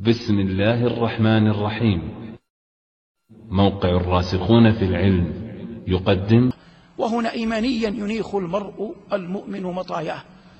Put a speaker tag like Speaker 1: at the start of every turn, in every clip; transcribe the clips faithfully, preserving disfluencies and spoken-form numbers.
Speaker 1: بسم الله الرحمن الرحيم. موقع الراسخون في العلم يقدم.
Speaker 2: وهنا إيمانيا ينيخ المرء المؤمن مطاياه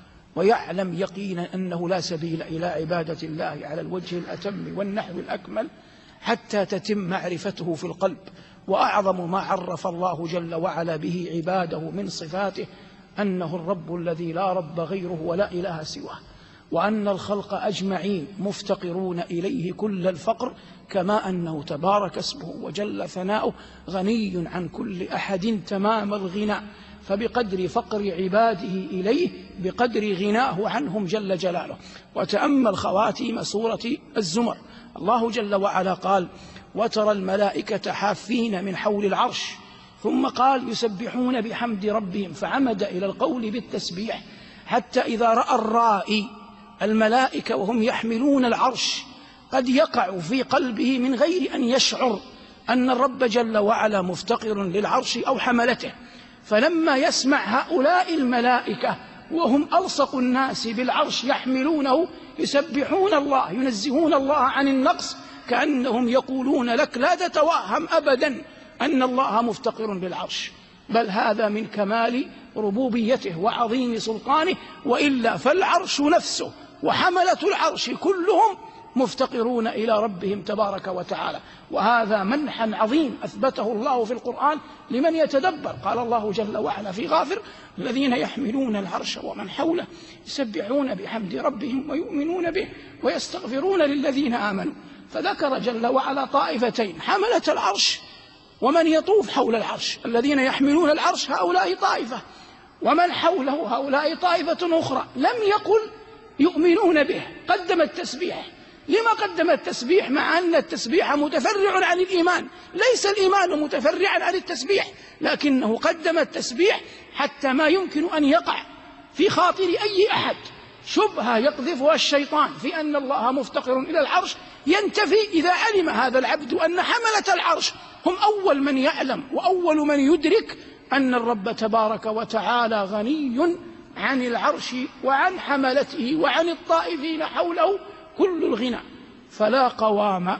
Speaker 2: ويعلم يقينا أنه لا سبيل إلى عبادة الله على الوجه الأتم والنحو الأكمل حتى تتم معرفته في القلب. وأعظم ما عرف الله جل وعلا به عباده من صفاته أنه الرب الذي لا رب غيره ولا إله سواه، وأن الخلق أجمعين مفتقرون إليه كل الفقر، كما أنه تبارك اسمه وجل ثناؤه غني عن كل أحد تمام الغنى، فبقدر فقر عباده إليه بقدر غناه عنهم جل جلاله. وتأمل خواتيم سورة الزمر، الله جل وعلا قال: وترى الملائكة حافين من حول العرش، ثم قال: يسبحون بحمد ربهم، فعمد إلى القول بالتسبيح حتى إذا رأى الرائي الملائكة وهم يحملون العرش قد يقع في قلبه من غير أن يشعر أن الرب جل وعلا مفتقر للعرش أو حملته، فلما يسمع هؤلاء الملائكة وهم ألصق الناس بالعرش يحملونه يسبحون الله ينزهون الله عن النقص، كأنهم يقولون لك لا تتوهم أبدا أن الله مفتقر للعرش، بل هذا من كمال ربوبيته وعظيم سلطانه، وإلا فالعرش نفسه وحملة العرش كلهم مفتقرون إلى ربهم تبارك وتعالى. وهذا منحا عظيم أثبته الله في القرآن لمن يتدبر. قال الله جل وعلا في غافر: الذين يحملون العرش ومن حوله يسبحون بحمد ربهم ويؤمنون به ويستغفرون للذين آمنوا. فذكر جل وعلا طائفتين: حملة العرش ومن يطوف حول العرش. الذين يحملون العرش هؤلاء طائفة، ومن حوله هؤلاء طائفة أخرى. لم يقل يؤمنون به، قدم التسبيح. لما قدم التسبيح مع أن التسبيح متفرع عن الإيمان؟ ليس الإيمان متفرعا عن التسبيح، لكنه قدم التسبيح حتى ما يمكن أن يقع في خاطر أي أحد شبهة يقذفها الشيطان في أن الله مفتقر إلى العرش ينتفي إذا علم هذا العبد أن حملة العرش هم أول من يعلم وأول من يدرك أن الرب تبارك وتعالى غني عن العرش وعن حملته وعن الطائفين حوله كل الغنى، فلا قوام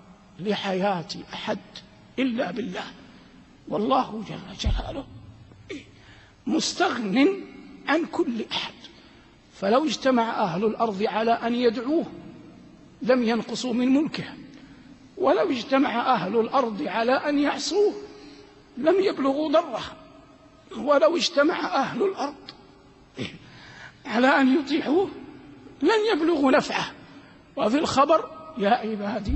Speaker 2: لحياة أحد إلا بالله، والله جل جلاله مستغن عن كل أحد. فلو اجتمع أهل الأرض على أن يدعوه لم ينقصوا من ملكه، ولو اجتمع أهل الأرض على أن يعصوه لم يبلغوا ضره، ولو اجتمع أهل الأرض على أن يطيعوه لن يبلغوا نفعه. وفي الخبر: يا عبادي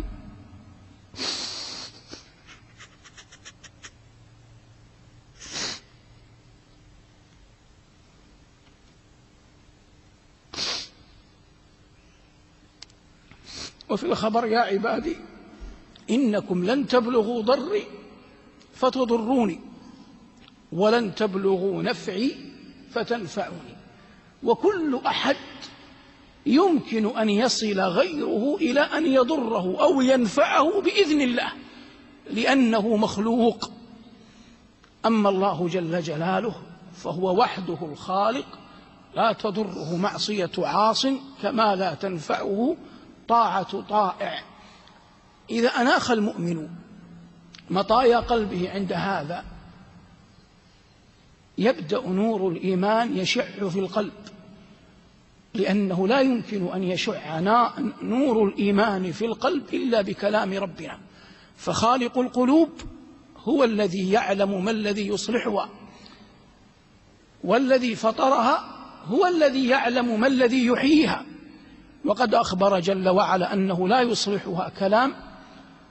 Speaker 2: وفي الخبر يا عبادي إنكم لن تبلغوا ضري فتضروني ولن تبلغوا نفعي فتنفعوني. وكل أحد يمكن أن يصل غيره إلى أن يضره أو ينفعه بإذن الله، لأنه مخلوق. أما الله جل جلاله فهو وحده الخالق، لا تضره معصية عاص كما لا تنفعه طاعة طائع. إذا أناخ المؤمن مطايا قلبه عند هذا يبدأ نور الإيمان يشع في القلب، لأنه لا يمكن أن يشع نور الإيمان في القلب إلا بكلام ربنا، فخالق القلوب هو الذي يعلم ما الذي يصلحها، والذي فطرها هو الذي يعلم ما الذي يحييها. وقد أخبر جل وعلا أنه لا يصلحها كلام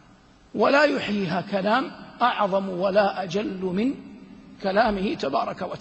Speaker 2: ولا يحييها كلام أعظم ولا أجل من كلامه تبارك وتعالى.